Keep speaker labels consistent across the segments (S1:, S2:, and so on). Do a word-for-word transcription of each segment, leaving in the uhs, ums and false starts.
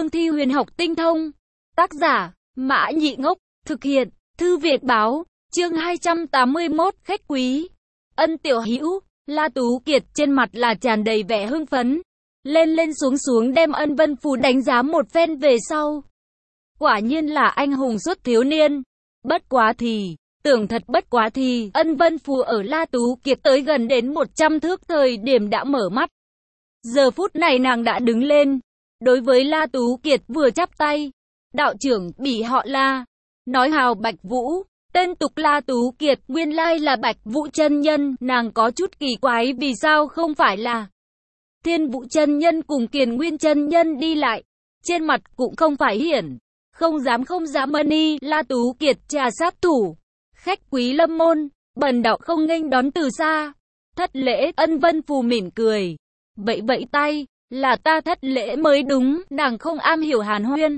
S1: cương thi huyền học tinh thông. Tác giả, Mã Nhị Ngốc, thực hiện, Thư Việt Báo, chương hai trăm tám mươi mốt, khách quý. Ân tiểu hữu, La Tú Kiệt trên mặt là tràn đầy vẻ hưng phấn. Lên lên xuống xuống đem Ân Vân Phù đánh giá một phen về sau. Quả nhiên là anh hùng xuất thiếu niên. Bất quá thì, tưởng thật bất quá thì, Ân Vân Phù ở La Tú Kiệt tới gần đến một trăm thước thời điểm đã mở mắt. Giờ phút này nàng đã đứng lên. Đối với La Tú Kiệt vừa chắp tay. Đạo trưởng bỉ họ La. Nói hào Bạch Vũ. Tên tục La Tú Kiệt nguyên lai là Bạch Vũ chân nhân. Nàng có chút kỳ quái vì sao không phải là Thiên Vũ chân nhân cùng Kiền Nguyên chân nhân đi lại. Trên mặt cũng không phải hiển. Không dám không dám mân y. La Tú Kiệt trà sát thủ. Khách quý lâm môn. Bần đạo không nghênh đón từ xa. Thất lễ. Ân Vân Phù mỉm cười. Vậy vậy tay. Là ta thất lễ mới đúng. Nàng không am hiểu hàn huyên.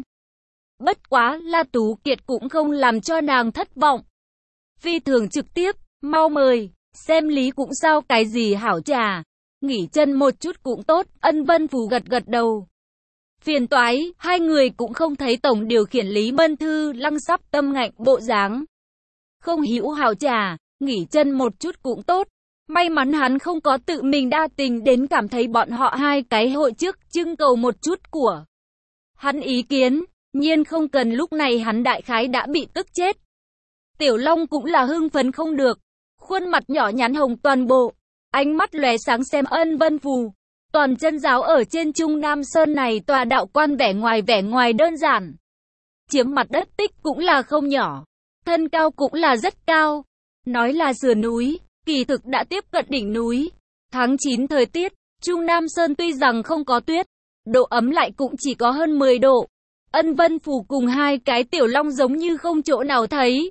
S1: Bất quá, La Tú Kiệt cũng không làm cho nàng thất vọng. Phi thường trực tiếp, mau mời, xem lý cũng sao cái gì hảo trà. Nghỉ chân một chút cũng tốt, Ân Vân Phù gật gật đầu. Phiền toái, hai người cũng không thấy tổng điều khiển Lý Mân Thư lăng sắp tâm ngạnh bộ dáng. Không hữu hảo trà, nghỉ chân một chút cũng tốt. May mắn hắn không có tự mình đa tình đến cảm thấy bọn họ hai cái hội trước trưng cầu một chút của hắn ý kiến. Nhiên không cần lúc này hắn đại khái đã bị tức chết. Tiểu Long cũng là hưng phấn không được. Khuôn mặt nhỏ nhắn hồng toàn bộ. Ánh mắt lóe sáng xem Ân Vân Phù. Toàn chân giáo ở trên Trung Nam Sơn này tòa đạo quan vẻ ngoài vẻ ngoài đơn giản. Chiếm mặt đất tích cũng là không nhỏ. Thân cao cũng là rất cao. Nói là sườn núi, kỳ thực đã tiếp cận đỉnh núi. Tháng chín thời tiết, Trung Nam Sơn tuy rằng không có tuyết, độ ấm lại cũng chỉ có hơn mười độ. Ân Vân Phù cùng hai cái Tiểu Long giống như không chỗ nào thấy.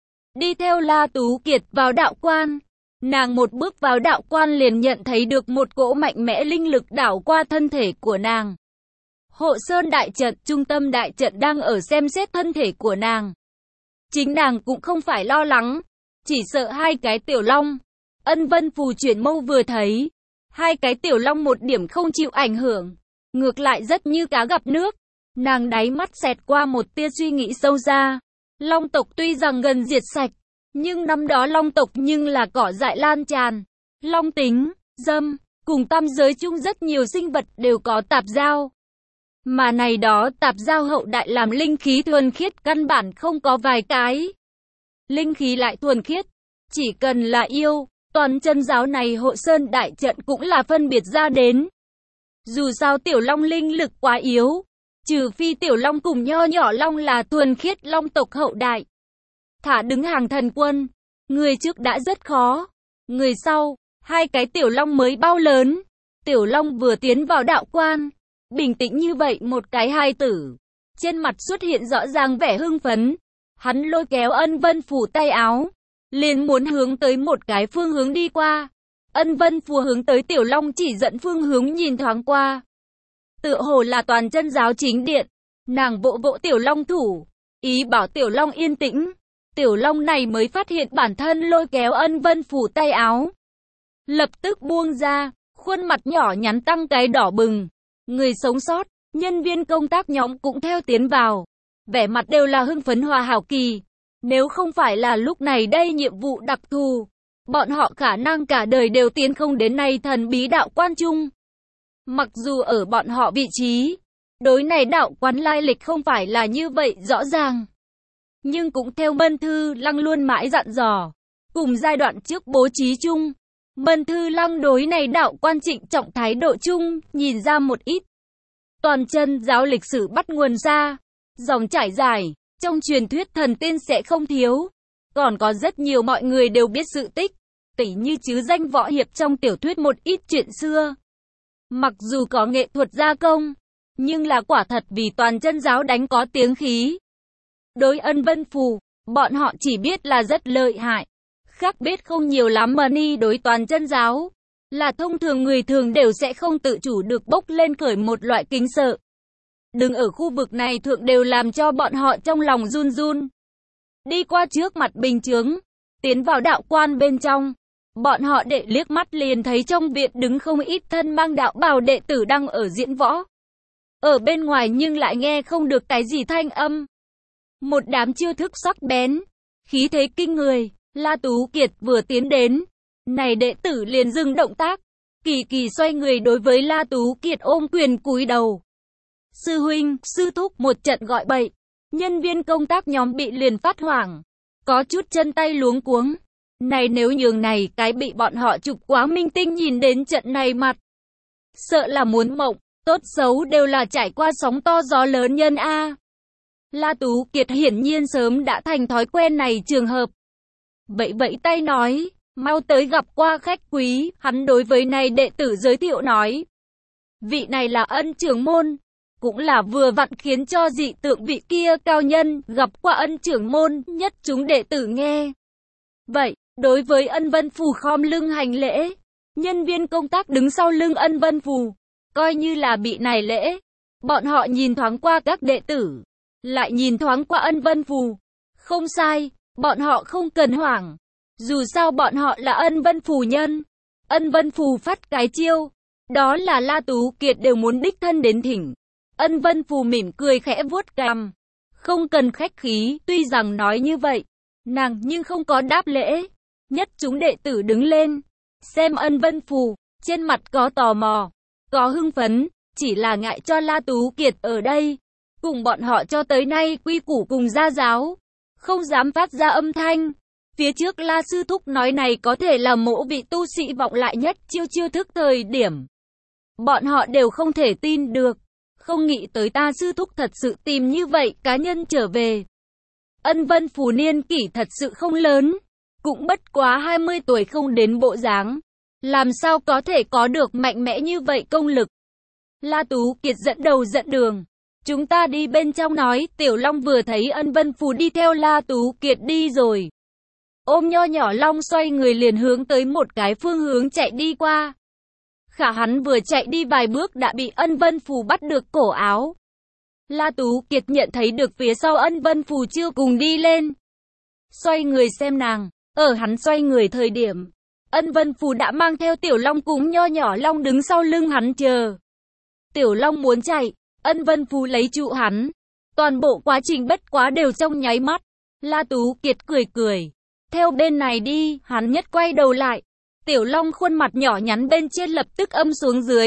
S1: Đi theo La Tú Kiệt vào đạo quan. Nàng một bước vào đạo quan liền nhận thấy được một cỗ mạnh mẽ linh lực đảo qua thân thể của nàng. Hộ Sơn đại trận, trung tâm đại trận đang ở xem xét thân thể của nàng. Chính nàng cũng không phải lo lắng, chỉ sợ hai cái Tiểu Long. Ân Vân Phù chuyển mâu vừa thấy. Hai cái Tiểu Long một điểm không chịu ảnh hưởng. Ngược lại rất như cá gặp nước. Nàng đáy mắt xẹt qua một tia suy nghĩ sâu xa. Long tộc tuy rằng gần diệt sạch, nhưng năm đó Long tộc nhưng là cỏ dại lan tràn. Long tính, dâm, cùng tam giới chung rất nhiều sinh vật đều có tạp giao. Mà này đó tạp giao hậu đại làm linh khí thuần khiết căn bản không có vài cái. Linh khí lại thuần khiết, chỉ cần là yêu, toàn chân giáo này Hộ Sơn đại trận cũng là phân biệt ra đến. Dù sao Tiểu Long linh lực quá yếu. Trừ phi Tiểu Long cùng nho nhỏ Long là thuần khiết Long tộc hậu đại. Thả đứng hàng thần quân. Người trước đã rất khó. Người sau, hai cái Tiểu Long mới bao lớn. Tiểu Long vừa tiến vào đạo quan. Bình tĩnh như vậy một cái hai tử. Trên mặt xuất hiện rõ ràng vẻ hưng phấn. Hắn lôi kéo Ân Vân Phù tay áo. Liền muốn hướng tới một cái phương hướng đi qua. Ân Vân Phù hướng tới Tiểu Long chỉ dẫn phương hướng nhìn thoáng qua. Tựa hồ là toàn chân giáo chính điện. Nàng vỗ vỗ Tiểu Long thủ. Ý bảo Tiểu Long yên tĩnh. Tiểu Long này mới phát hiện bản thân lôi kéo Ân Vân Phù tay áo. Lập tức buông ra. Khuôn mặt nhỏ nhắn tăng cái đỏ bừng. Người sống sót, nhân viên công tác nhóm cũng theo tiến vào. Vẻ mặt đều là hưng phấn hòa hảo kỳ. Nếu không phải là lúc này đây nhiệm vụ đặc thù, bọn họ khả năng cả đời đều tiến không đến nay thần bí đạo quan trung. Mặc dù ở bọn họ vị trí, đối này đạo quán lai lịch không phải là như vậy rõ ràng. Nhưng cũng theo Mân Thư Lăng luôn mãi dặn dò, cùng giai đoạn trước bố trí chung, Mân Thư Lăng đối này đạo quan trịnh trọng thái độ chung, nhìn ra một ít. Toàn chân giáo lịch sử bắt nguồn ra, dòng trải dài, trong truyền thuyết thần tiên sẽ không thiếu. Còn có rất nhiều mọi người đều biết sự tích, tỉ như chứ danh võ hiệp trong tiểu thuyết một ít chuyện xưa. Mặc dù có nghệ thuật gia công, nhưng là quả thật vì toàn chân giáo đánh có tiếng khí. Đối Ân Vân Phù, bọn họ chỉ biết là rất lợi hại. Khác biết không nhiều lắm mà ni đối toàn chân giáo, là thông thường người thường đều sẽ không tự chủ được bốc lên khởi một loại kính sợ. Đứng ở khu vực này thượng đều làm cho bọn họ trong lòng run run. Đi qua trước mặt bình chướng, tiến vào đạo quan bên trong. Bọn họ đệ liếc mắt liền thấy trong viện đứng không ít thân mang đạo bào đệ tử đang ở diễn võ. ở bên ngoài nhưng lại nghe không được cái gì thanh âm. Một đám chiêu thức sắc bén, khí thế kinh người, La Tú Kiệt vừa tiến đến, này đệ tử liền dừng động tác, kỳ kỳ xoay người đối với La Tú Kiệt ôm quyền cúi đầu. Sư huynh, sư thúc, một trận gọi bậy, nhân viên công tác nhóm bị liền phát hoảng, có chút chân tay luống cuống. Này nếu nhường này cái bị bọn họ chụp quá minh tinh nhìn đến trận này mặt, sợ là muốn mộng, tốt xấu đều là trải qua sóng to gió lớn nhân A. La Tú Kiệt hiển nhiên sớm đã thành thói quen này trường hợp. Vậy vậy tay nói, mau tới gặp qua khách quý, hắn đối với này đệ tử giới thiệu nói. Vị này là ân trưởng môn, cũng là vừa vặn khiến cho dị tượng vị kia cao nhân gặp qua ân trưởng môn, nhất chúng đệ tử nghe. Vậy, đối với ân vân phù khom lưng hành lễ, nhân viên công tác đứng sau lưng ân vân phù, coi như là bị này lễ. Bọn họ nhìn thoáng qua các đệ tử, lại nhìn thoáng qua ân vân phù. Không sai, bọn họ không cần hoảng. Dù sao bọn họ là ân vân phù nhân. Ân vân phù phát cái chiêu, đó là La Tú Kiệt đều muốn đích thân đến thỉnh. Ân vân phù mỉm cười khẽ vuốt cằm, không cần khách khí, tuy rằng nói như vậy, nàng nhưng không có đáp lễ. Nhất chúng đệ tử đứng lên, xem ân vân phù, trên mặt có tò mò, có hưng phấn, chỉ là ngại cho La Tú Kiệt ở đây, cùng bọn họ cho tới nay quy củ cùng gia giáo, không dám phát ra âm thanh. Phía trước La Sư Thúc nói này có thể là mỗ vị tu sĩ vọng lại nhất chiêu chiêu thức thời điểm. Bọn họ đều không thể tin được, không nghĩ tới ta Sư Thúc thật sự tìm như vậy cá nhân trở về. Ân vân phù niên kỷ thật sự không lớn, cũng bất quá hai mươi tuổi không đến bộ dáng, làm sao có thể có được mạnh mẽ như vậy công lực. La Tú Kiệt dẫn đầu dẫn đường, chúng ta đi bên trong nói. Tiểu Long vừa thấy ân vân phù đi theo La Tú Kiệt đi rồi, ôm nho nhỏ Long xoay người liền hướng tới một cái phương hướng chạy đi qua. Khả hắn vừa chạy đi vài bước đã bị ân vân phù bắt được cổ áo. La Tú Kiệt nhận thấy được phía sau ân vân phù chưa cùng đi lên, xoay người xem nàng. Ở hắn xoay người thời điểm, ân vân phù đã mang theo Tiểu Long cùng nho nhỏ Long đứng sau lưng hắn chờ. Tiểu Long muốn chạy, ân vân phù lấy trụ hắn. Toàn bộ quá trình bất quá đều trong nháy mắt. La Tú Kiệt cười cười, theo bên này đi. Hắn nhất quay đầu lại, Tiểu Long khuôn mặt nhỏ nhắn bên trên lập tức âm xuống dưới,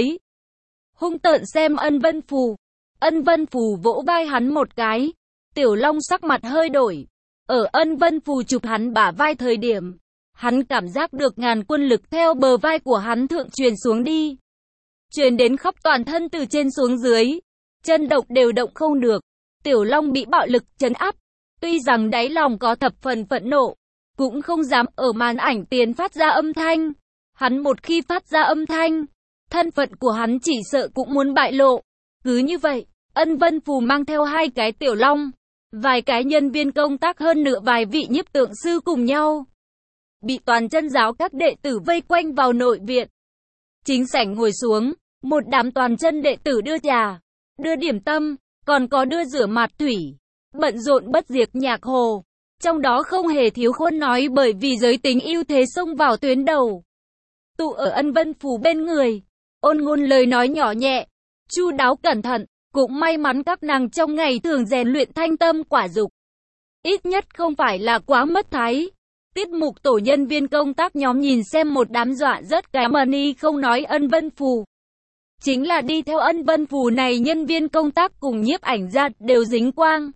S1: hung tợn xem ân vân phù. Ân vân phù vỗ vai hắn một cái, Tiểu Long sắc mặt hơi đổi. Ở ân vân phù chụp hắn bả vai thời điểm, hắn cảm giác được ngàn quân lực theo bờ vai của hắn thượng truyền xuống đi, truyền đến khắp toàn thân từ trên xuống dưới, chân động đều động không được. Tiểu Long bị bạo lực trấn áp, tuy rằng đáy lòng có thập phần phẫn nộ, cũng không dám ở màn ảnh tiền phát ra âm thanh. Hắn một khi phát ra âm thanh, thân phận của hắn chỉ sợ cũng muốn bại lộ. Cứ như vậy, ân vân phù mang theo hai cái Tiểu Long, vài cái nhân viên công tác hơn nữa vài vị nhiếp tượng sư cùng nhau, bị toàn chân giáo các đệ tử vây quanh vào nội viện. Chính sảnh ngồi xuống, một đám toàn chân đệ tử đưa trà, đưa điểm tâm, còn có đưa rửa mặt thủy, bận rộn bất diệt nhạc hồ. Trong đó không hề thiếu khôn nói bởi vì giới tính ưu thế xông vào tuyến đầu. Tụ ở ân vân phù bên người, ôn ngôn lời nói nhỏ nhẹ, chu đáo cẩn thận. Cũng may mắn các nàng trong ngày thường rèn luyện thanh tâm quả dục, ít nhất không phải là quá mất thái. Tiết mục tổ nhân viên công tác nhóm nhìn xem một đám dọa rớt cái mani không nói ân vân phù. Chính là đi theo ân vân phù này nhân viên công tác cùng nhiếp ảnh gia đều dính quang,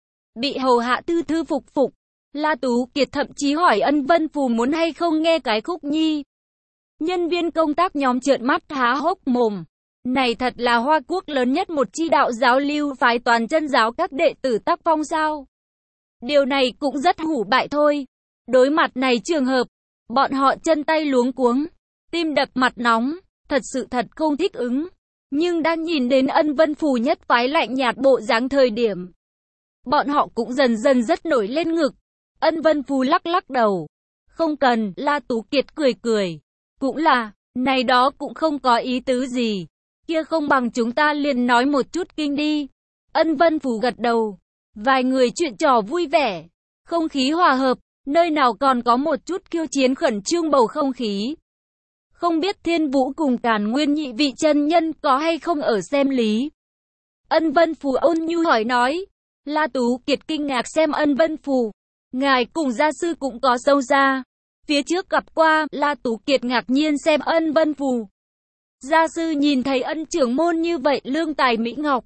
S1: bị hầu hạ thư thư phục phục. La Tú Kiệt thậm chí hỏi ân vân phù muốn hay không nghe cái khúc nhi. Nhân viên công tác nhóm trợn mắt há hốc mồm. Này thật là Hoa Quốc lớn nhất một chi đạo giáo lưu phái toàn chân giáo các đệ tử tác phong sao? Điều này cũng rất hủ bại thôi. Đối mặt này trường hợp, bọn họ chân tay luống cuống, tim đập mặt nóng, thật sự thật không thích ứng. Nhưng đang nhìn đến ân vân phù nhất phái lạnh nhạt bộ dáng thời điểm, bọn họ cũng dần dần rất nổi lên ngực. Ân vân phù lắc lắc đầu, không cần. La Tú Kiệt cười cười, cũng là, này đó cũng không có ý tứ gì. Kia không bằng chúng ta liền nói một chút kinh đi. Ân vân phù gật đầu, vài người chuyện trò vui vẻ, không khí hòa hợp, nơi nào còn có một chút khiêu chiến khẩn trương bầu không khí. Không biết Thiên Vũ cùng Càn Nguyên nhị vị chân nhân có hay không ở xem lý. Ân Vân Phù ôn nhu hỏi nói. La Tú Kiệt kinh ngạc xem Ân Vân Phù. Ngài cùng gia sư cũng có sâu xa. Phía trước gặp qua, La Tú Kiệt ngạc nhiên xem Ân Vân Phù. Gia sư nhìn thấy Ân trưởng môn như vậy lương tài mỹ ngọc.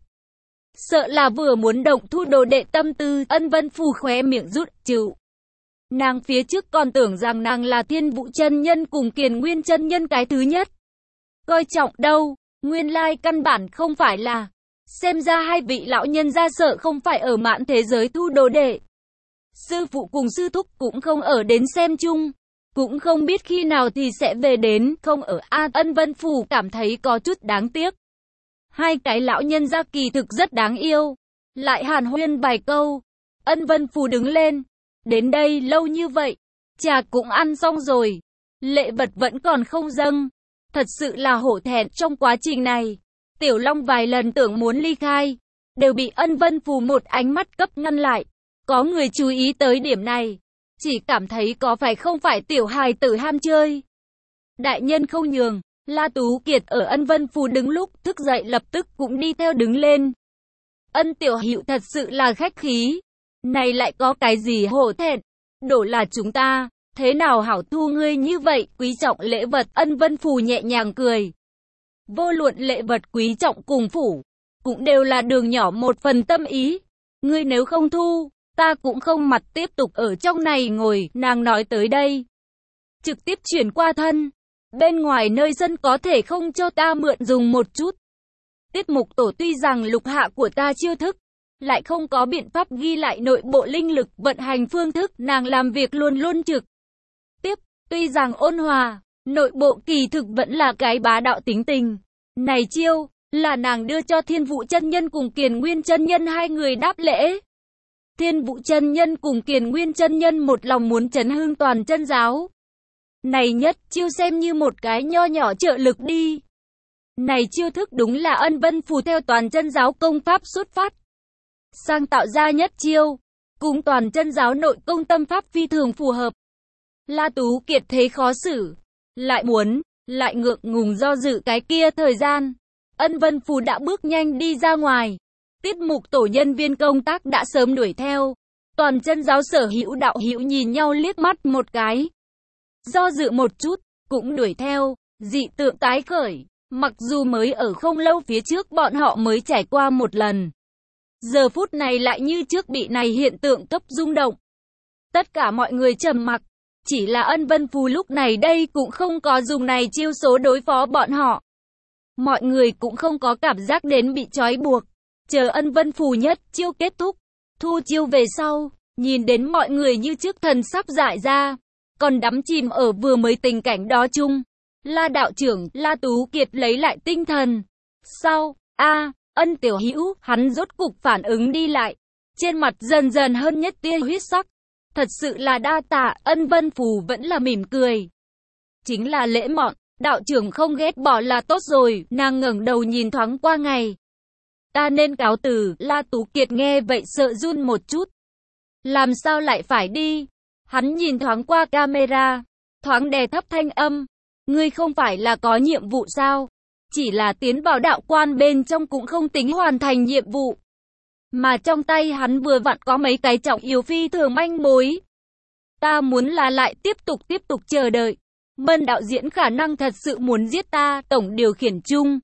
S1: Sợ là vừa muốn động thu đồ đệ tâm tư, Ân Vân Phù khóe miệng rút chịu. Nàng phía trước còn tưởng rằng nàng là Thiên Vũ chân nhân cùng Kiền Nguyên chân nhân cái thứ nhất. Coi trọng đâu, nguyên lai căn bản không phải là. Xem ra hai vị lão nhân gia sợ không phải ở mạn thế giới thu đồ đệ. Sư phụ cùng sư thúc cũng không ở đến xem chung. Cũng không biết khi nào thì sẽ về đến, không ở A. Ân Vân Phù cảm thấy có chút đáng tiếc. Hai cái lão nhân gia kỳ thực rất đáng yêu. Lại hàn huyên vài câu. Ân Vân Phù đứng lên. Đến đây lâu như vậy. Trà cũng ăn xong rồi. Lễ vật vẫn còn không dâng. Thật sự là hổ thẹn trong quá trình này. Tiểu Long vài lần tưởng muốn ly khai. Đều bị Ân Vân Phù một ánh mắt cấp ngăn lại. Có người chú ý tới điểm này. Chỉ cảm thấy có phải không phải tiểu hài tử ham chơi. Đại nhân không nhường. La Tú Kiệt ở Ân Vân Phù đứng lúc thức dậy lập tức cũng đi theo đứng lên. Ân tiểu hữu thật sự là khách khí. Này lại có cái gì hổ thẹn. Đổ là chúng ta. Thế nào hảo thu ngươi như vậy, quý trọng lễ vật. Ân Vân Phù nhẹ nhàng cười. Vô luận lễ vật quý trọng cùng phủ. Cũng đều là đường nhỏ một phần tâm ý. Ngươi nếu không thu. Ta cũng không mặt tiếp tục ở trong này ngồi, nàng nói tới đây. Trực tiếp chuyển qua thân. Bên ngoài nơi sân có thể không cho ta mượn dùng một chút. Tiết mục tổ tuy rằng lục hạ của ta chiêu thức, lại không có biện pháp ghi lại nội bộ linh lực vận hành phương thức, nàng làm việc luôn luôn trực. Tiếp, tuy rằng ôn hòa, nội bộ kỳ thực vẫn là cái bá đạo tính tình. Này chiêu, là nàng đưa cho Thiên Vũ chân nhân cùng Kiền Nguyên chân nhân hai người đáp lễ. Thiên Vũ chân nhân cùng Kiền Nguyên chân nhân một lòng muốn chấn hưng toàn chân giáo. Này nhất chiêu xem như một cái nho nhỏ trợ lực đi. Này chiêu thức đúng là Ân Vân Phù theo toàn chân giáo công pháp xuất phát. Sang tạo ra nhất chiêu. Cùng toàn chân giáo nội công tâm pháp phi thường phù hợp. La Tú Kiệt thấy khó xử. Lại muốn, lại ngượng ngùng do dự cái kia thời gian. Ân Vân Phù đã bước nhanh đi ra ngoài. Tiết mục tổ nhân viên công tác đã sớm đuổi theo. Toàn chân giáo sở hữu đạo hữu nhìn nhau liếc mắt một cái. Do dự một chút, cũng đuổi theo. Dị tượng tái khởi. Mặc dù mới ở không lâu phía trước bọn họ mới trải qua một lần. Giờ phút này lại như trước bị này hiện tượng cấp rung động. Tất cả mọi người trầm mặc. Chỉ là Ân Vân Phù lúc này đây cũng không có dùng này chiêu số đối phó bọn họ. Mọi người cũng không có cảm giác đến bị trói buộc. Chờ Ân Vân Phù nhất chiêu kết thúc. Thu chiêu về sau. Nhìn đến mọi người như trước thần sắp dại ra. Còn đắm chìm ở vừa mới tình cảnh đó chung. La đạo trưởng, La Tú Kiệt lấy lại tinh thần. Sau, a Ân tiểu hữu, hắn rốt cục phản ứng đi lại. Trên mặt dần dần hơn nhất tia huyết sắc. Thật sự là đa tạ, Ân Vân Phù vẫn là mỉm cười. Chính là lễ mọn, đạo trưởng không ghét bỏ là tốt rồi, nàng ngẩng đầu nhìn thoáng qua ngày. Ta nên cáo từ, La Tú Kiệt nghe vậy sợ run một chút. Làm sao lại phải đi? Hắn nhìn thoáng qua camera, thoáng đè thấp thanh âm. Ngươi không phải là có nhiệm vụ sao? Chỉ là tiến vào đạo quan bên trong cũng không tính hoàn thành nhiệm vụ. Mà trong tay hắn vừa vặn có mấy cái trọng yếu phi thường manh mối. Ta muốn là lại tiếp tục tiếp tục chờ đợi. Mân đạo diễn khả năng thật sự muốn giết ta, tổng điều khiển chung.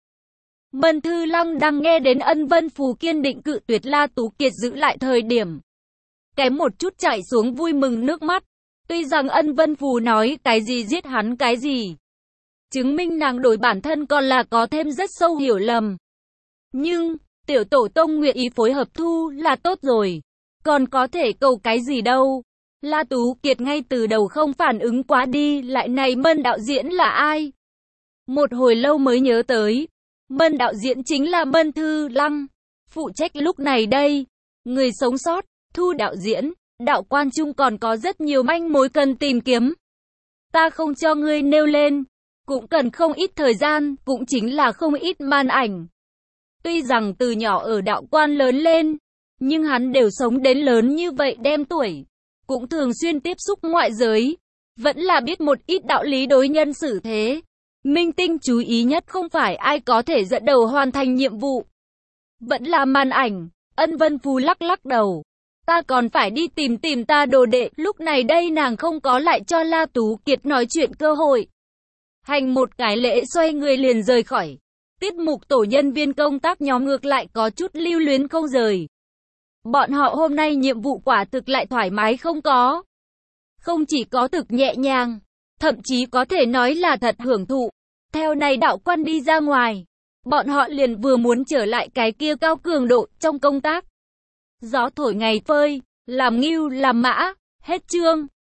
S1: Mân Thư Lăng đang nghe đến Ân Vân Phù kiên định cự tuyệt La Tú Kiệt giữ lại thời điểm. Kém một chút chảy xuống vui mừng nước mắt. Tuy rằng Ân Vân Phù nói cái gì giết hắn cái gì. Chứng minh nàng đổi bản thân còn là có thêm rất sâu hiểu lầm. Nhưng, tiểu tổ tông nguyện ý phối hợp thu là tốt rồi. Còn có thể cầu cái gì đâu. La Tú Kiệt ngay từ đầu không phản ứng quá đi, lại này Mân đạo diễn là ai? Một hồi lâu mới nhớ tới. Mân đạo diễn chính là Mân Thư Lăng. Phụ trách lúc này đây. Người sống sót, thu đạo diễn, đạo quan chung còn có rất nhiều manh mối cần tìm kiếm. Ta không cho ngươi nêu lên. Cũng cần không ít thời gian, cũng chính là không ít màn ảnh. Tuy rằng từ nhỏ ở đạo quan lớn lên, nhưng hắn đều sống đến lớn như vậy đem tuổi. Cũng thường xuyên tiếp xúc ngoại giới. Vẫn là biết một ít đạo lý đối nhân xử thế. Minh tinh chú ý nhất không phải ai có thể dẫn đầu hoàn thành nhiệm vụ. Vẫn là màn ảnh. Ân Vân Phú lắc lắc đầu. Ta còn phải đi tìm tìm ta đồ đệ. Lúc này đây nàng không có lại cho La Tú Kiệt nói chuyện cơ hội. Hành một cái lễ xoay người liền rời khỏi. Tiết mục tổ nhân viên công tác nhóm ngược lại có chút lưu luyến không rời. Bọn họ hôm nay nhiệm vụ quả thực lại thoải mái không có. Không chỉ có thực nhẹ nhàng, thậm chí có thể nói là thật hưởng thụ. Theo này đạo quan đi ra ngoài, bọn họ liền vừa muốn trở lại cái kia cao cường độ trong công tác. Gió thổi ngày phơi, làm ngưu làm mã, hết chương.